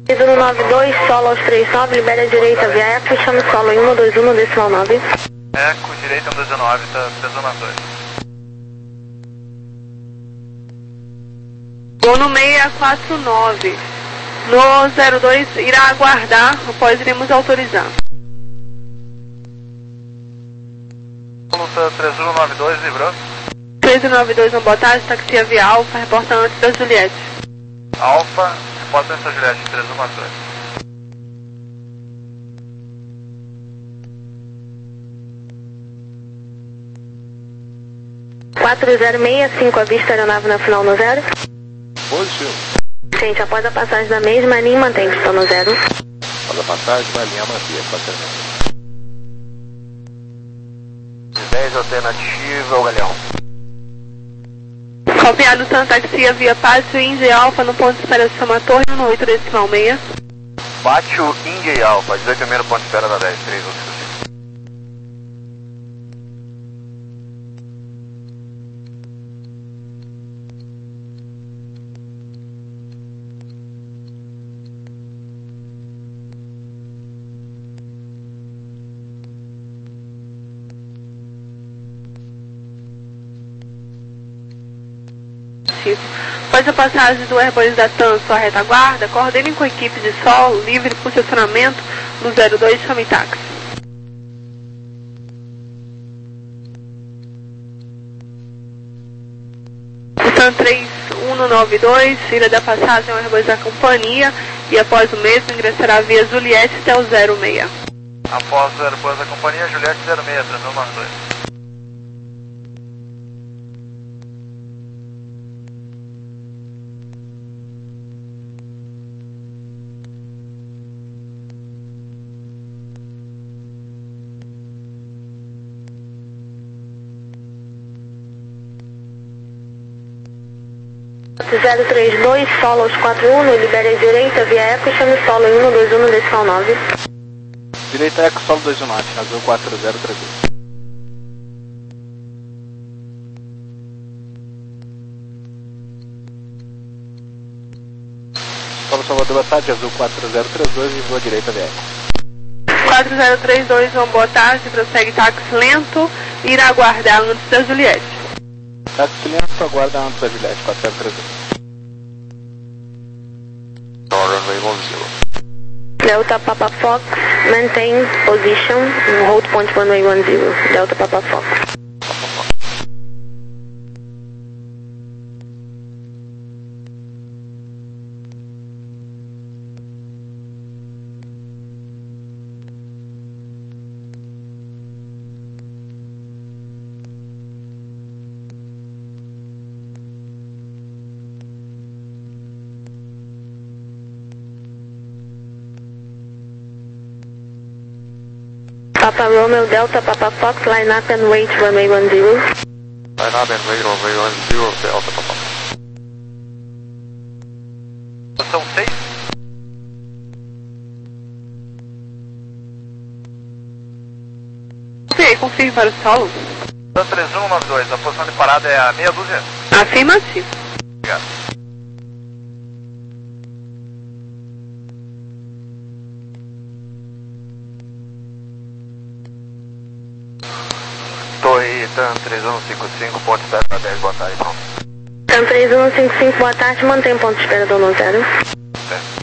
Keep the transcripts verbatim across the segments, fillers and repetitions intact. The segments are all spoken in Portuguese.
Pedro nove dois, solo aos três nove, libere a direita via eco, chame solo em um dois um, decimal nove. Eco, direita um dois nove, tá zona dois. Vou no seis quatro nove. No zero dois irá aguardar, após iremos autorizar. Luta três um nove dois, livrou. três um nove dois, uma boa tarde, taxia via Alfa, reporta antes da Juliette. Alfa, reporta antes da Juliette, três um nove dois. quatro zero seis cinco, avista a aeronave na final no zero. Positivo. Gente, após a passagem da mesma, a linha mantém pistão no zero. Após a passagem da linha mantém, quatro zero. dez alternativa, o Galeão. Copiado Santa Taxia via Pátio Índia Alfa no ponto de espera de Soma Torre, no oito decimal seis. Pátio Índia e Alfa, dezoito e meio ponto de espera da dez, três um cinco. Após a passagem do Airbus da TAM sua retaguarda, coordene com a equipe de solo livre por estacionamento no zero dois, chame táxi. TAM três um nove dois, irá dar passagem ao Airbus da companhia e após o mesmo ingressará via Juliette até o zero seis. Após o Airbus da companhia, Juliette zero seis, três um nove dois. zero três dois, solo aos quatro um, libere a direita via eco, chame solo em um dois um, decimal nove. Direita eco, solo dois um nove, azul quatro zero três dois. Solo Salvador, boa tarde, azul quatro zero três dois e voa direita via eco. quatro zero três dois, uma boa tarde, prossegue táxi lento, irá aguardar antes da Juliette. Táxi lento, aguarda antes da Juliette, quatro zero três dois. Runway one zero. Delta Papa Fox, maintain position, hold point runway one zero, Delta Papa Fox. Papa Romeo, Delta, Papa Fox, line up and wait, runway one zero. Line up and wait, runway one zero, Delta, Papa. São seis. Ok, confirme para o solo. três um nove dois, a posição de parada é a meia dúzia. Afirmativo. Obrigado. Torre TAM três um cinco cinco, ponto de espera da dez, boa tarde, pronto. TAM três um cinco cinco, boa tarde, mantém ponto de espera do no zero. Certo.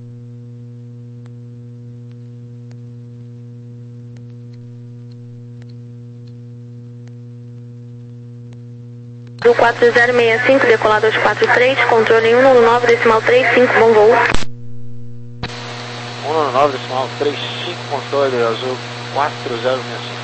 Do quatro zero seis cinco, decolado aos quatro três, controle um nove nove, decimal três cinco, bom voo. um nove nove, decimal três cinco, controle azul quatro zero seis cinco.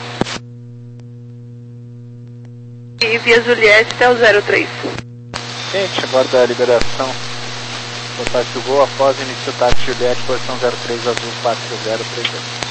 E via Juliette até o zero três. Gente, aguarda a liberação do táxi voo após início do táxi Juliette, posição zero três, azul quatro zero três dois.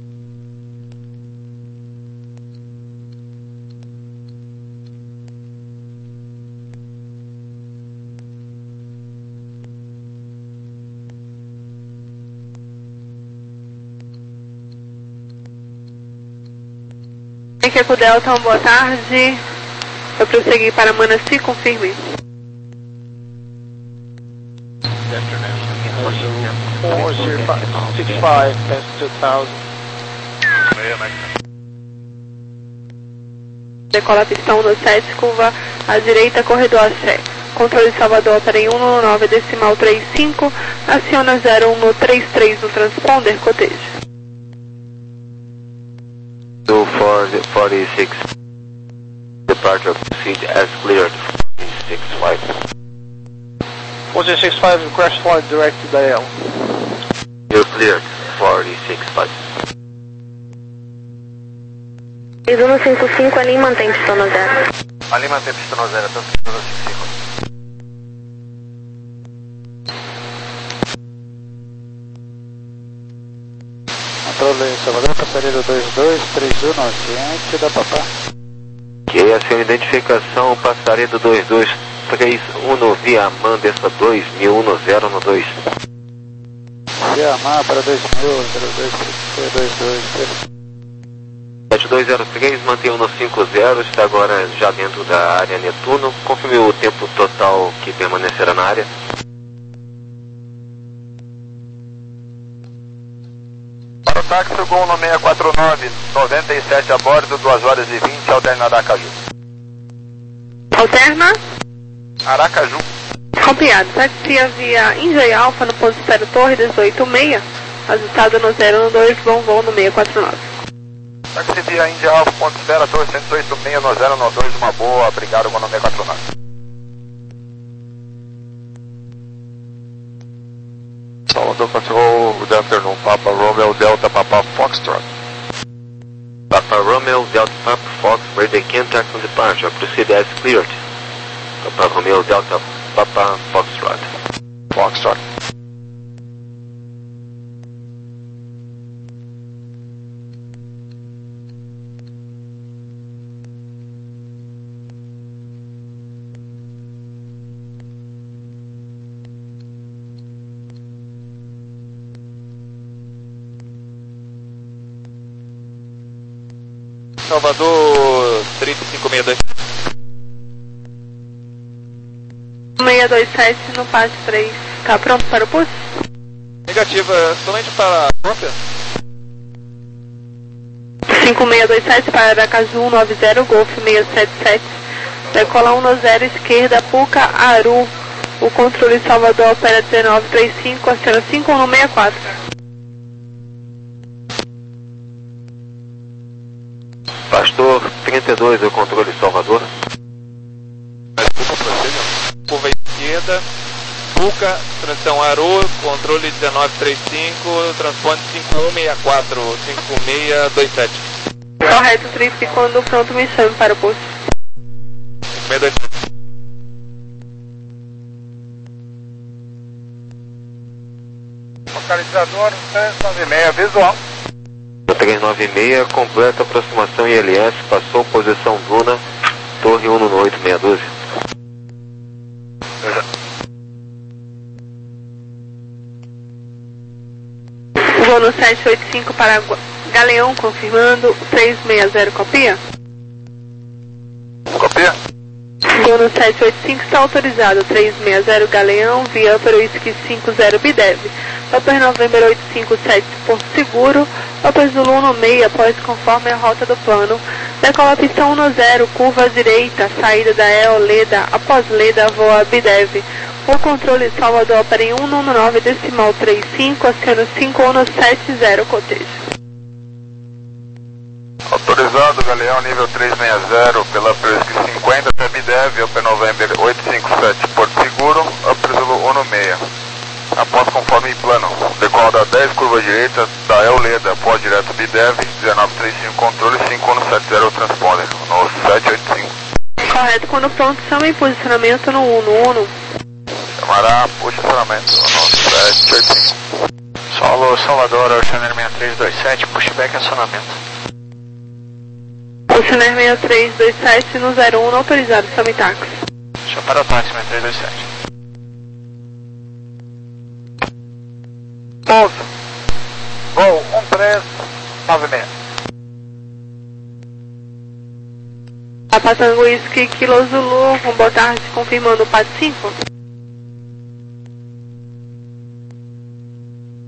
Eco Delta, uma boa tarde. Eu prosseguir para Manaci, confirme. Azul four zero six five, pass two thousand. Decola pistão no sete, curva à direita, corredor a Sé. Controle Salvador, opera em um no nove, decimal três cinco, aciona zero um no trinta e três no transponder, coteja. two four forty-six, departure proceed as cleared, six five. four zero six five, crash flight direct to Dial. You're cleared, forty-six five. seis um cinco cinco, ali mantém pistão no zero. Ali mantém pistão no zero, até o cinco cinco. Controle Salvador, passaria do dois dois três um no ciente da Papá. Ok, a sua identificação, passaria do dois dois três um no Via Amandessa dois mil um no zero no dois. Via Amar para dois mil, zero dois três dois dois três. sete dois zero três, mantém um no cinco zero, está agora já dentro da área Netuno. Confirme o tempo total que permanecerá na área. Para o táxi, Gol no seis quatro nove, noventa e sete a bordo, duas horas e vinte, alterna Aracaju. Alterna? Aracaju. Copiado. Taxi via India Alpha no ponto zero Torre dezoito seis, resultado no zero um dois, bom voo no seis quatro nove. Táxi via India Alpha, ponto zero, Torre cento e oito seis no zero no dois, uma boa, obrigado, Gol no seis quatro nove. Salvador Control, good afternoon, Papa Romeo Delta Papa Foxtrot. Papa Romeo Delta Papa Fox, ready contact on departure, proceed as cleared. Papa Romeo Delta Papa Foxtrot. Foxtrot. Salvador trinta e cinco sessenta e dois. seis dois sete no passe três. Tá pronto para o pulso? Negativa, somente para a própria. cinco seis dois sete para Aracaju um nove zero, Golf seis sete sete. Decola um no zero, esquerda, Puca, Aru. O controle Salvador opera dezenove trinta e cinco, aciona cinco um no seis quatro. Pastor trinta e dois, o controle Salvador. Desculpa, prossiga. Curva esquerda, Puca, transição Aru, controle dezenove trinta e cinco, transpone cinco um seis quatro, cinco seis dois sete. Correto, trip, quando pronto me chame para o pulso. cinco seis dois sete. Localizador três nove seis, visual. três nove seis, completa aproximação I L S, passou posição Duna, Torre um no oito seis um dois. Vou no sete oito cinco para Galeão, confirmando, três seis zero, copia? Copia. Vou no sete oito cinco, está autorizado, três seis zero Galeão, via Upper Whisky cinco zero Bidev. Upper November oito cinco sete, Porto Seguro, Upper Zulu um seis, após conforme a rota do plano. Decola pistão um no zero, curva à direita, saída da E O Leda, após Leda, voa Bidev. O controle Salvador opera em um no nove, decimal três cinco, aciona cinco um no sete zero, coteja. Autorizado, Galeão, nível três seis zero, pela Presque cinquenta, até Bidev, Upper November oito cinco sete, Porto Seguro, Upper Zulu um seis. Após conforme plano, decola da dez, curva direita, da Euleda, após direto Bidev, dezenove trinta e cinco, controle cinco um no sete zero, transponder, no sete oito cinco. Correto, quando pronto, chama em posicionamento no um no um. Chamará posicionamento no sete oito cinco. Solo Salvador, Oceaner seis três dois sete, pushback acionamento. Oceaner seis três dois sete no zero um, não autorizado, chama em táxi. Chama para o táxi seis três dois sete. Pouso. Gol um três nove seis. Tá passando Whisky Kilo Zulu, com boa tarde, confirmando o P A D cinco.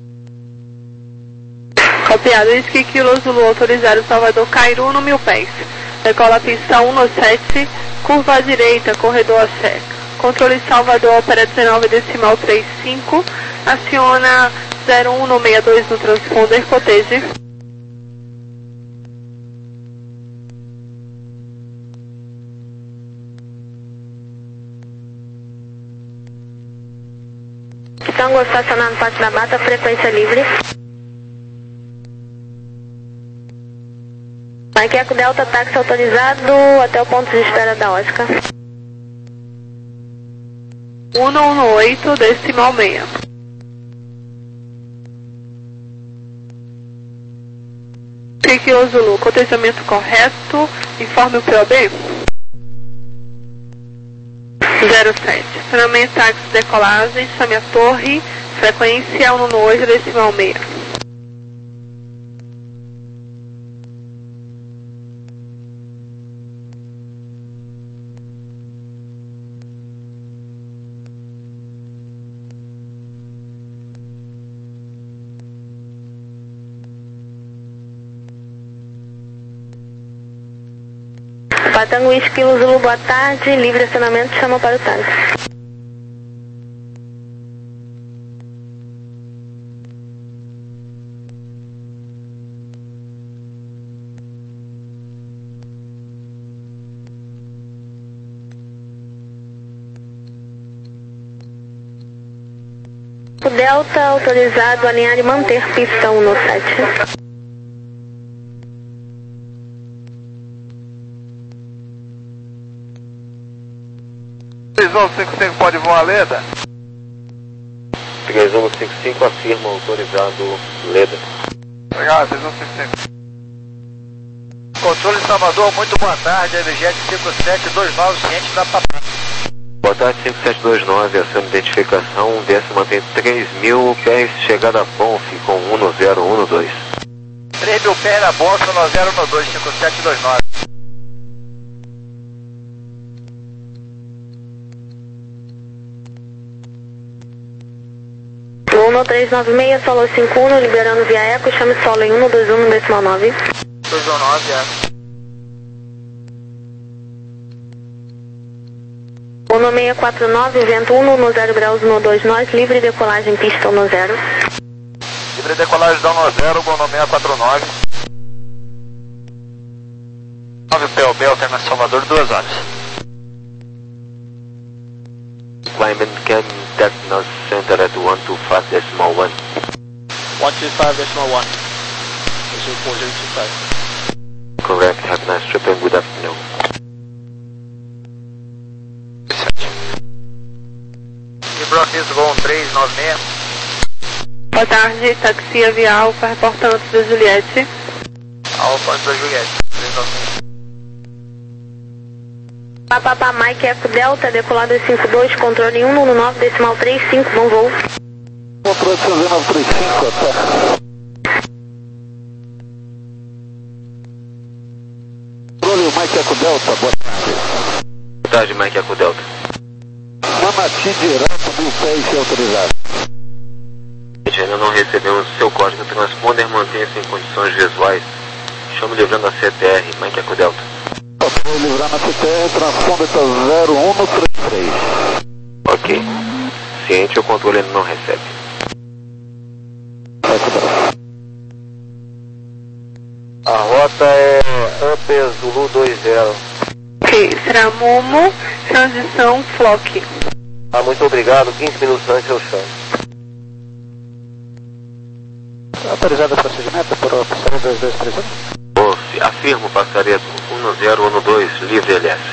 Copiado. Whisky Kilo Zulu autorizado Salvador Cairu no mil pés. Decola a pista um no sete, curva à direita, corredor a sé. Controle Salvador, opera dezenove decimal trinta e cinco, aciona zero um no sessenta e dois no transponder, coteje. Tango estacionado Passo da Bata, frequência livre. Mike Eco Delta, táxi autorizado até o ponto de espera da Oscar. um no oito, decimal seis. Kilo Zulu, cotejamento correto, informe o P O B. zero sete. Finalmente, táxi decolagem, chame a torre, frequência um no oito, decimal seis. Patango Whisky Zulu, boa tarde, livre acionamento, chama para o táxi. O Delta autorizado a alinhar e manter pista um no sete. três um cinco cinco pode voar Leda? três um cinco cinco afirma autorizado Leda. Obrigado, três um cinco cinco. Controle Salvador, muito boa tarde, Aerojet cinco sete dois nove, ciente da Papá. Boa tarde, cinco sete dois nove, ação de identificação, desce mantém três mil pés, chegada a Bonf com um no zero um no dois. três mil pés na Bonf, um no zero um no dois, cinco sete dois nove. um no três nove seis, solo cinco um, liberando via eco, chame solo em um no dois um no decimal nove. dois um nove, é. um no seis quatro nove, vento um no zero graus no dois nós, livre decolagem, pista um no zero. Livre decolagem da um no zero, Bono seis quatro nove. nove P O B, alternativa Salvador, duas horas. Climate Cam Technos Center at one two five decimal one. one two five decimal one. zero four zero two five. Correct, have a nice trip and good afternoon. Brockis Gol três nove seis. Boa tarde, taxi via Alfa, reportando antes da Juliette. Alfa antes da Juliette, três nove seis. Papapá Mike Eco Delta, decolado cinco dois, controle um no nove, decimal três cinco, bom voo. Controle nove três cinco, até. Controle Mike Eco Delta, boa tarde. Boa tarde, Mike Eco Delta. Manati direto do pé e autorizado. Ainda não recebemos o seu código transponder, mantenha-se em condições visuais. Chame livrando a C T R, Mike Eco Delta. Vou livrar na C T R, transponder está zero um no trinta e três. Ok. Ciente, o controle ainda não recebe. A rota é Up Zulu dois zero. Ok, será Momo, transição Flock. Ah, muito obrigado. quinze minutos antes eu chamo. Autorizado o procedimento por opção dois dois três um? Wolf, afirmo passaria um no zero, um no dois, livre L S.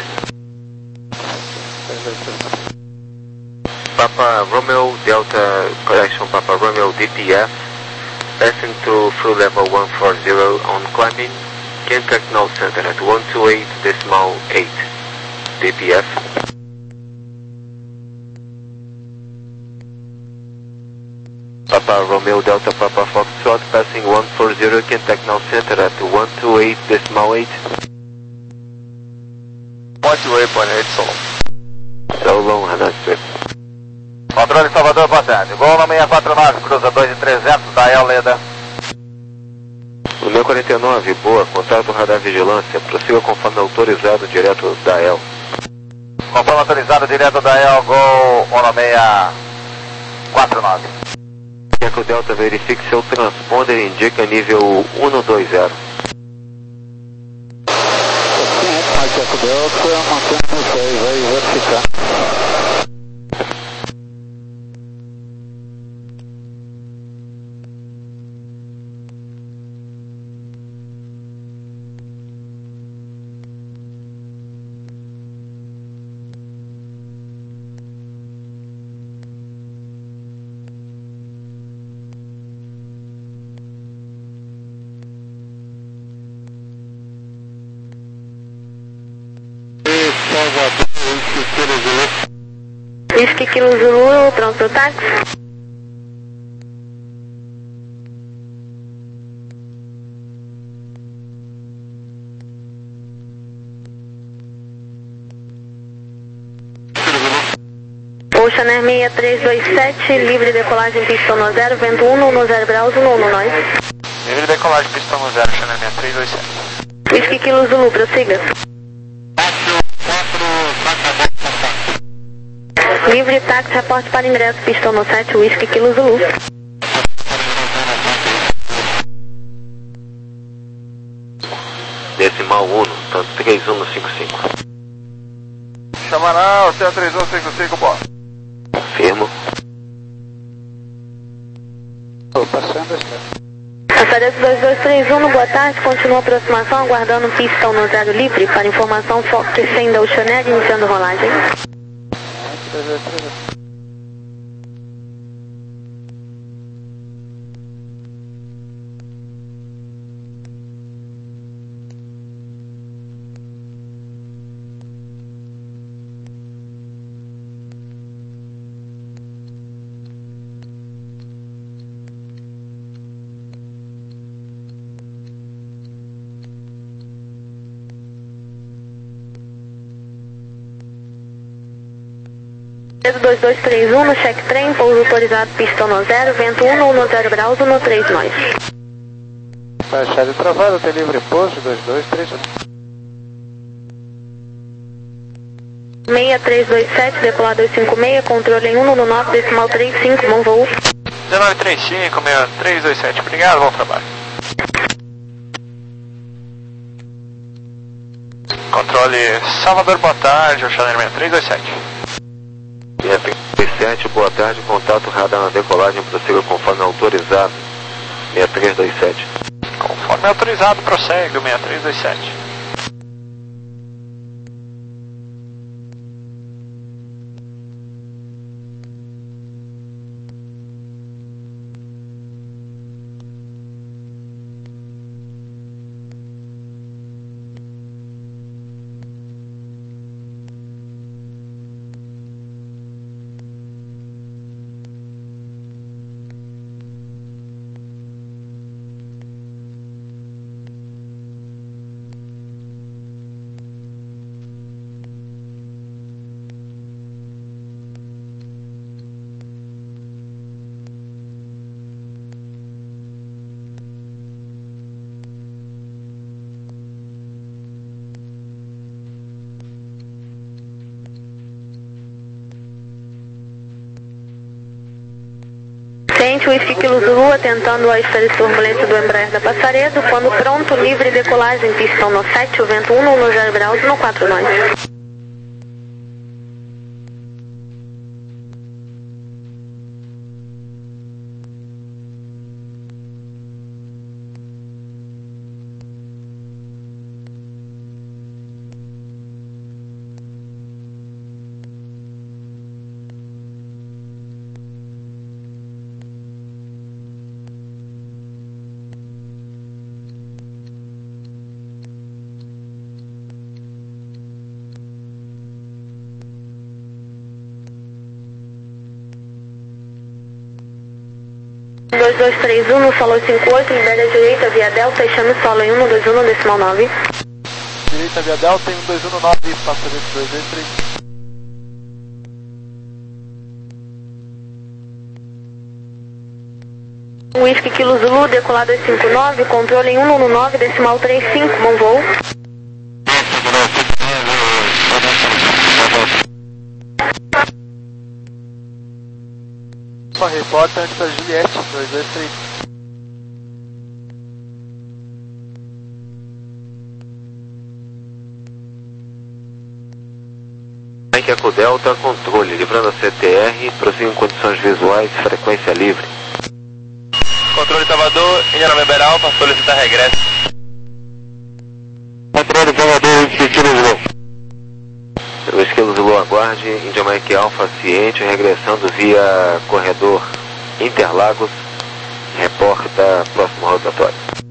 Papa Romeo Delta, correction Papa Romeo D P F, passing through through level one four zero on climbing, contact null center at one two eight decimal eight, D P F. Papa Romeo Delta Papa Foxtrot, passing one four zero, contact null center at one two eight decimal eight. Point waypoint eight solo. So long, Hannah Strip. Controle Salvador, boa tarde. Gol no seis quatro nove, cruza dois e trezentos, da El Leda. No meu quarenta e nove, boa, contato radar vigilância, prossiga conforme autorizado direto da E L. Conforme autorizado direto da E L, Gol um seis quatro nove. Quer que o Delta verifique seu transponder e indica nível cento e vinte. Marqueco Delta, mantendo isso aí, vai verificar. Whisky Kilo Zulu, pronto pro táxi? Ocean Air seis três dois sete, livre decolagem pista no zero, vento um no zero graus, no no nós. Livre decolagem pista no zero, Ocean Air seis três dois sete. Whisky Kilo Zulu, prossiga. Livre táxi, reporte para ingresso, pistão no sete, Whisky Kilo Zulu. Decimal um, tanto três um cinco cinco. Chama não, C três um cinco cinco, pô. Confirmo. Estou passando essa. Passaredo dois dois três um, boa tarde, continua a aproximação, aguardando pistão no zero livre, para informação, foco cem da Ocean Air, iniciando rolagem. dois dois três um, no check trem, pouso autorizado, pistão no zero, vento um no zero graus, no três nós. Baixada e travada, tem livre pouso, dois dois três um. seis três dois sete, decolar dois cinco seis, controle em um no nove, decimal três cinco, bom voo. dezenove trinta e cinco, seis três dois sete, obrigado, bom trabalho. Controle Salvador, boa tarde, Ocean Air seis três dois sete. seis três sete, boa tarde, contato radar na decolagem, prossiga conforme autorizado, seis três dois sete. Conforme autorizado, prossegue o seis três dois sete. Ciente, Whisky Kilo Zulu, atentando a esfera de turbulência do Embraer da Passaredo, quando pronto, livre decolagem, pistão no sete, o vento um no zero graus, no quatro nós. dois dois três um, no solo cinco oito, libera a direita, via Delta, chame o solo em um dois um no decimal nove. Direita via Delta em um dois um no nove, passaredo dois dois três. Whisky Kilo Zulu, decolar dois cinco nove, controle em um um nove, decimal três cinco, bom voo. Só reporta antes da Juliette, dois dois três. Mike Eco Delta, controle, livrando a C T R, prossiga em condições visuais, frequência livre. Controle Salvador, Índia November Alpha, solicita regresso. Controle Salvador, Whisky Kilo Zulu. Whisky Kilo Zulu, aguarde, Índia Mike Alpha, ciente, regressando via corredor Interlagos, reporta próximo rotatório.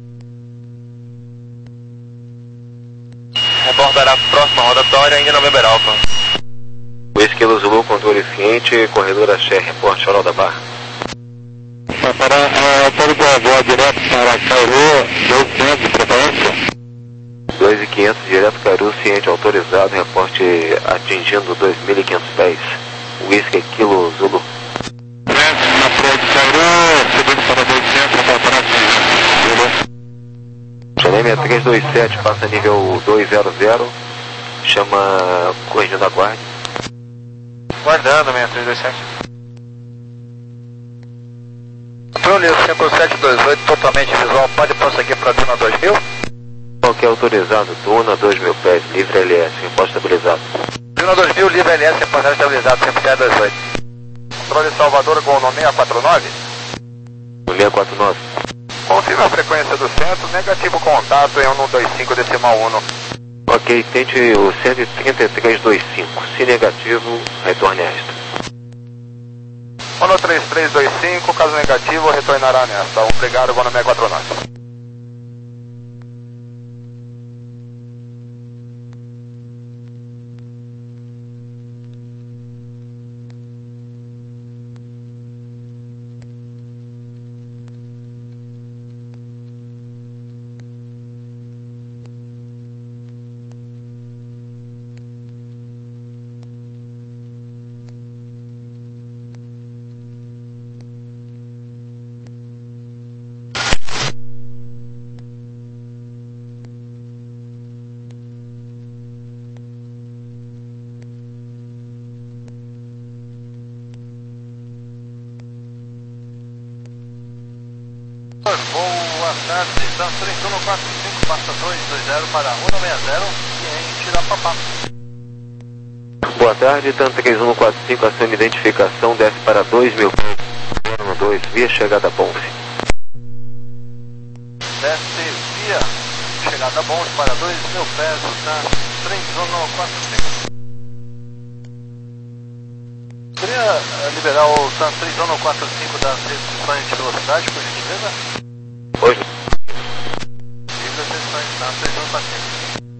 Reportará próxima rotatória, Índia November Alpha. Whisky Kilo Zulu, controle ciente, corredor Axé, reporte Oral da Barra. Para a autoridade voar direto para Cairu, dois quinhentos de preferência. dois mil e quinhentos, direto Cairu, ciente, autorizado, reporte atingindo dois mil e quinhentos pés. Whisky Kilo Zulu. Na praia de Cairu, subindo para dois quinhentos, para a Xanemia três dois sete, passa nível dois zero zero, chama corrigindo a guarda. Guardando, seis três dois sete. Controle cinco sete dois oito, totalmente visual, pode prosseguir para a Duna dois mil? Ok, autorizado, Duna dois mil pés, livre L S, reporte estabilizado. Duna dois mil, livre L S, reportagem estabilizado, sempre dez dois oito. Controle Salvador com o nome seis quatro nove? No seis quatro nove. Confirma a frequência do centro, negativo contato em um um dois cinco decimal um. Ok, tente o cento e trinta e três vinte e cinco, se negativo, retorne a esta. um três três dois cinco, caso negativo, retornará nesta. Obrigado, Gono seis quatro nove. Boa tarde, Sam três um quatro cinco, passa dois dois zero para um seis zero e em Tirapapá. Boa tarde, TAM três um quatro cinco, aciona identificação, desce para dois mil pés, zero um dois, via chegada a Ponce. Desce via chegada a Ponce para dois mil pés, TAM três um quatro cinco. Poderia uh, liberar o TAM três um quatro cinco das restrições de velocidade, por gentileza? Hoje. Livre as restrições, TAM três um quatro cinco.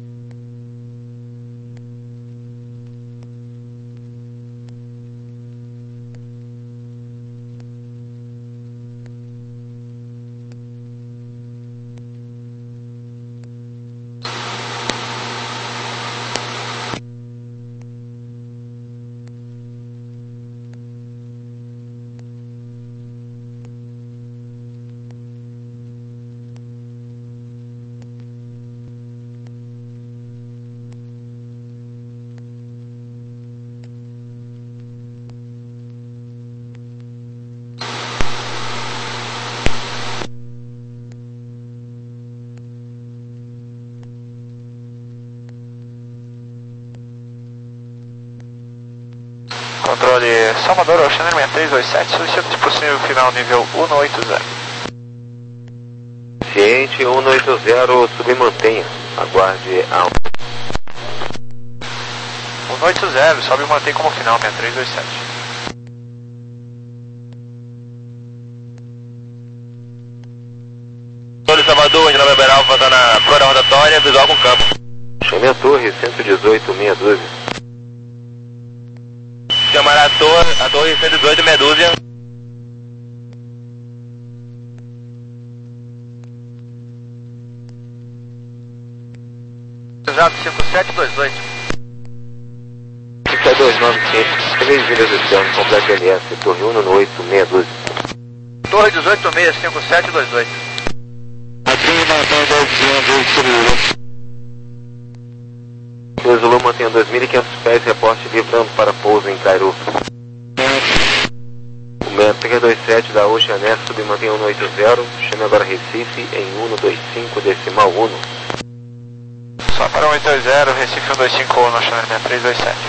Controle Salvador, Oceaner seis três dois sete, solicito se possível final nível um oito zero. Ciente, um oito zero, submantenha, aguarde alto. um oito zero, sobe e mantém como final, seis três dois sete. Controle Salvador, Índia November Alpha, está na flora rotatória, visual com campo. Chame a torre, cento e dezoito, meia dúzia. Chamar a torre, a torre cento e dezoito, meia dúzia. Exato, cinco sete dois oito. cinco dois nove cinco, três milhas de céu, complete L S, torre um no oito, meia dúzia. Torre dezoito seis cinco sete dois oito. Aqui Natal dois Zulu. dois Zulu mantenha dois mil e quinhentos pés, reporte livrando para pouso em Cairu. O sete três dois sete da Ocean Air submantém um oito zero, chame agora Recife em um dois cinco decimal um. Só para um oito dois zero, Recife um dois cinco um, chame seis três dois sete.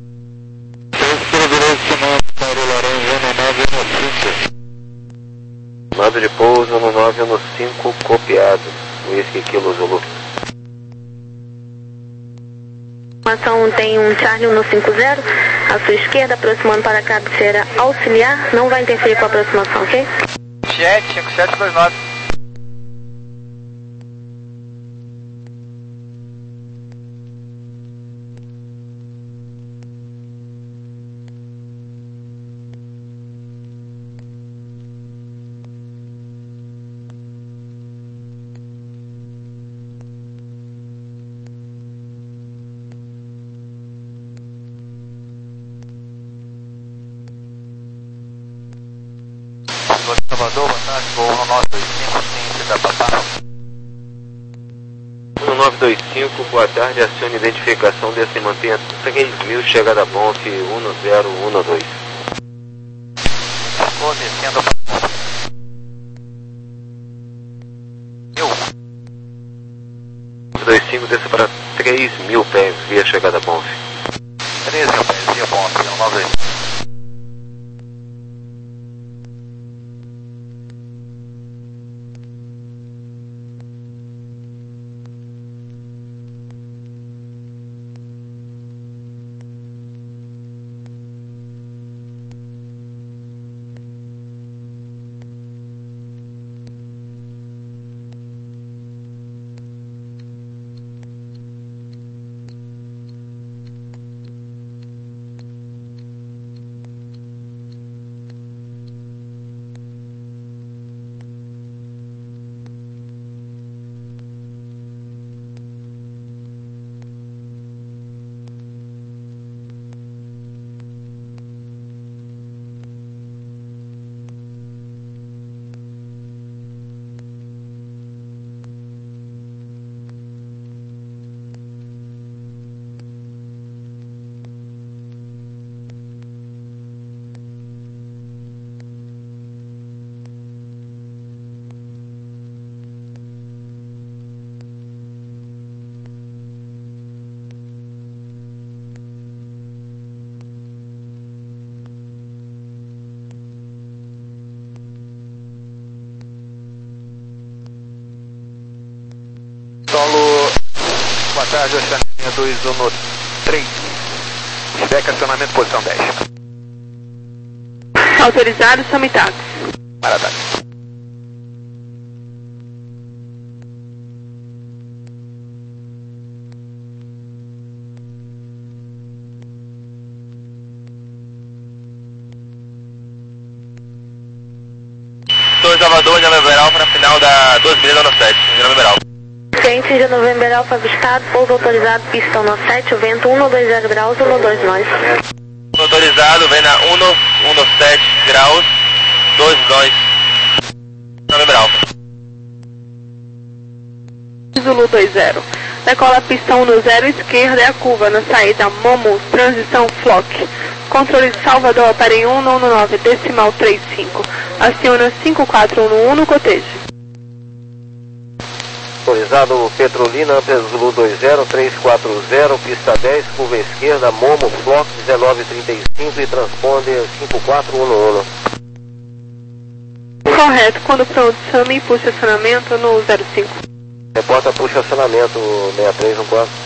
Mando de pouso no nove um cinco copiado, Whisky Kilo Zulu. Informação tem um Charlie um cinco zero, à sua esquerda, aproximando para a cabeceira auxiliar, não vai interferir com a aproximação, ok? Jet cinco sete dois nove. Salvador, boa tarde, vou um nove dois cinco, sim, você tá papá? um nove dois cinco, boa tarde, acione identificação desse mantenha três mil, chegada a Bonf um zero um dois. Ficou descendo para mil. nove dois cinco, desça para três mil pés, via chegada a Bonf. três mil pés, via Bonf, um nove dois cinco. Solo, boa tarde, Oceania dois um três. Cheque acionamento, posição dez. Autorizado, Samitax. Maravilha. dois Salvador, de November Alpha, na final da dois milhas no sete, de November Alpha. Cliente de November Alpha avistado, pouso autorizado, pistão no sete, o vento um dois zero graus, um dois nós. Autorizado, vem na um sete graus, dois nós, November Alpha. Zulu dois zero. Decola pistão no zero esquerda e a curva na saída Momo, transição Flock. Controle de Salvador, aparelho um nove decimal trinta e cinco. Aciona cinco quatro um um no cotejo. Autorizado Petrolina, Zulu dois zero, três quatro zero, pista dez, curva esquerda, Momo, Flock dezenove trinta e cinco e transponder cinco quatro um um. Correto, quando pronto, chame e puxa acionamento no zero cinco. Reporta puxa acionamento seis três um quatro.